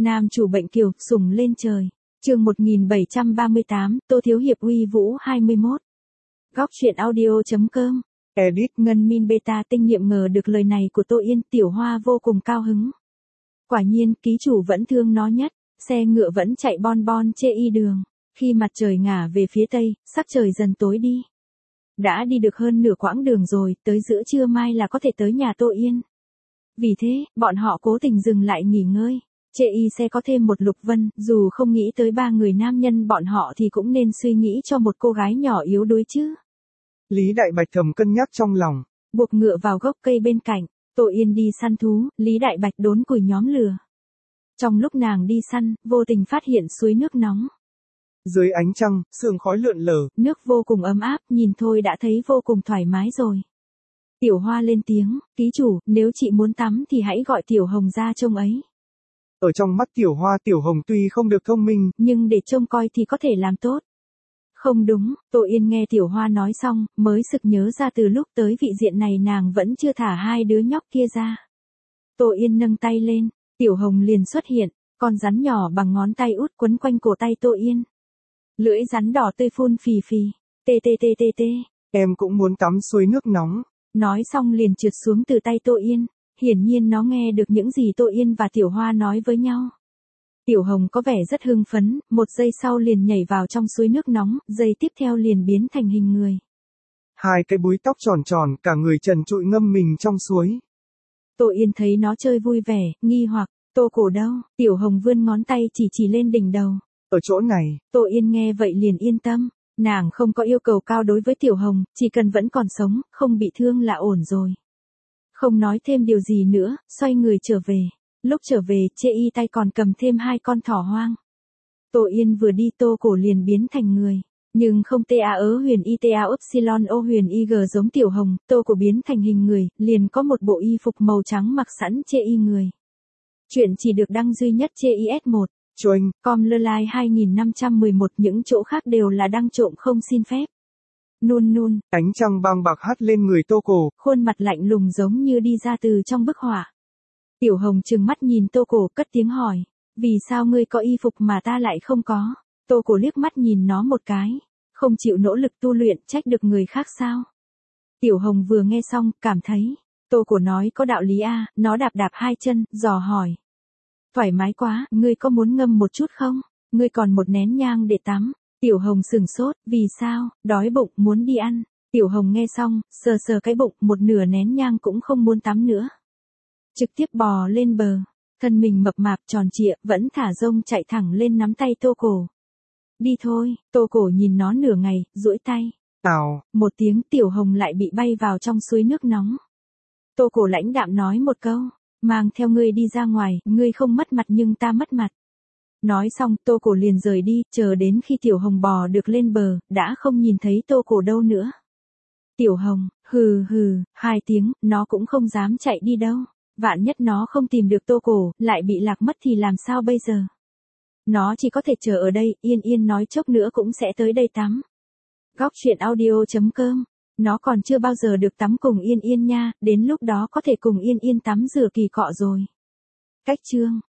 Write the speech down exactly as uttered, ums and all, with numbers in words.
Nam chủ bệnh kiều, sủng lên trời. Chương một nghìn bảy trăm ba mươi tám, Tô Thiếu Hiệp uy vũ hai mươi mốt. Góc truyện audio.com. Edit. Ngân Min Beta tinh nhiệm ngờ được lời này của Tô Yên, Tiểu Hoa vô cùng cao hứng. Quả nhiên, ký chủ vẫn thương nó nhất, xe ngựa vẫn chạy bon bon chê y đường. Khi mặt trời ngả về phía tây, sắc trời dần tối đi. Đã đi được hơn nửa quãng đường rồi, tới giữa trưa mai là có thể tới nhà Tô Yên. Vì thế, bọn họ cố tình dừng lại nghỉ ngơi. Chê y sẽ có thêm một Lục Vân, dù không nghĩ tới ba người nam nhân bọn họ thì cũng nên suy nghĩ cho một cô gái nhỏ yếu đuối chứ. Lý Đại Bạch thầm cân nhắc trong lòng. Buộc ngựa vào gốc cây bên cạnh, Tô Yên đi săn thú, Lý Đại Bạch đốn củi nhóm lửa. Trong lúc nàng đi săn, vô tình phát hiện suối nước nóng. Dưới ánh trăng, sương khói lượn lờ. Nước vô cùng ấm áp, nhìn thôi đã thấy vô cùng thoải mái rồi. Tiểu Hoa lên tiếng, ký chủ, nếu chị muốn tắm thì hãy gọi Tiểu Hồng ra trông ấy. Ở trong mắt Tiểu Hoa, Tiểu Hồng tuy không được thông minh, nhưng để trông coi thì có thể làm tốt. Không đúng, Tô Yên nghe Tiểu Hoa nói xong, mới sực nhớ ra từ lúc tới vị diện này nàng vẫn chưa thả hai đứa nhóc kia ra. Tô Yên nâng tay lên, Tiểu Hồng liền xuất hiện, con rắn nhỏ bằng ngón tay út quấn quanh cổ tay Tô Yên. Lưỡi rắn đỏ tươi phun phì phì, tê tê tê tê tê. Em cũng muốn tắm suối nước nóng. Nói xong liền trượt xuống từ tay Tô Yên, hiển nhiên nó nghe được những gì Tô Yên và Tiểu Hoa nói với nhau. Tiểu Hồng có vẻ rất hưng phấn, một giây sau liền nhảy vào trong suối nước nóng, giây tiếp theo liền biến thành hình người. Hai cái búi tóc tròn tròn, cả người trần trụi ngâm mình trong suối. Tô Yên thấy nó chơi vui vẻ, nghi hoặc, Tô Cổ đâu? Tiểu Hồng vươn ngón tay chỉ chỉ lên đỉnh đầu. Ở chỗ này. Tô Yên nghe vậy liền yên tâm, nàng không có yêu cầu cao đối với Tiểu Hồng, chỉ cần vẫn còn sống, không bị thương là ổn rồi. Không nói thêm điều gì nữa, xoay người trở về. Lúc trở về, chê y tay còn cầm thêm hai con thỏ hoang. Tô Yên vừa đi Tô Cổ liền biến thành người. Nhưng không ta ớ huyền y ta upsilon o huyền y g giống Tiểu Hồng, Tô Cổ biến thành hình người, liền có một bộ y phục màu trắng mặc sẵn chê y người. Chuyện chỉ được đăng duy nhất chê y ét một. Choing. Com lơ lai hai nghìn năm trăm mười một, những chỗ khác đều là đăng trộm không xin phép. Nun nun. Ánh trăng băng bạc hắt lên người Tô Cổ. Khuôn mặt lạnh lùng giống như đi ra từ trong bức họa. Tiểu Hồng trừng mắt nhìn Tô Cổ cất tiếng hỏi. Vì sao ngươi có y phục mà ta lại không có? Tô Cổ liếc mắt nhìn nó một cái. Không chịu nỗ lực tu luyện trách được người khác sao? Tiểu Hồng vừa nghe xong, cảm thấy. Tô Cổ nói có đạo lý a, nó đạp đạp hai chân, dò hỏi. Thoải mái quá, ngươi có muốn ngâm một chút không? Ngươi còn một nén nhang để tắm. Tiểu Hồng sừng sốt, vì sao? Đói bụng, muốn đi ăn. Tiểu Hồng nghe xong, sờ sờ cái bụng, một nửa nén nhang cũng không muốn tắm nữa. Trực tiếp bò lên bờ, thân mình mập mạp tròn trịa, vẫn thả rông chạy thẳng lên nắm tay Tô Cổ. Đi thôi, Tô Cổ nhìn nó nửa ngày, duỗi tay. Ào, một tiếng Tiểu Hồng lại bị bay vào trong suối nước nóng. Tô Cổ lãnh đạm nói một câu, mang theo ngươi đi ra ngoài, ngươi không mất mặt nhưng ta mất mặt. Nói xong Tô Cổ liền rời đi, chờ đến khi Tiểu Hồng bò được lên bờ, đã không nhìn thấy Tô Cổ đâu nữa. Tiểu Hồng, hừ hừ, hai tiếng, nó cũng không dám chạy đi đâu. Vạn nhất nó không tìm được Tô Cổ, lại bị lạc mất thì làm sao bây giờ? Nó chỉ có thể chờ ở đây, Yên Yên nói chốc nữa cũng sẽ tới đây tắm. Góc truyện audio.com. Nó còn chưa bao giờ được tắm cùng Yên Yên nha, đến lúc đó có thể cùng Yên Yên tắm rửa kỳ cọ rồi. Cách chương.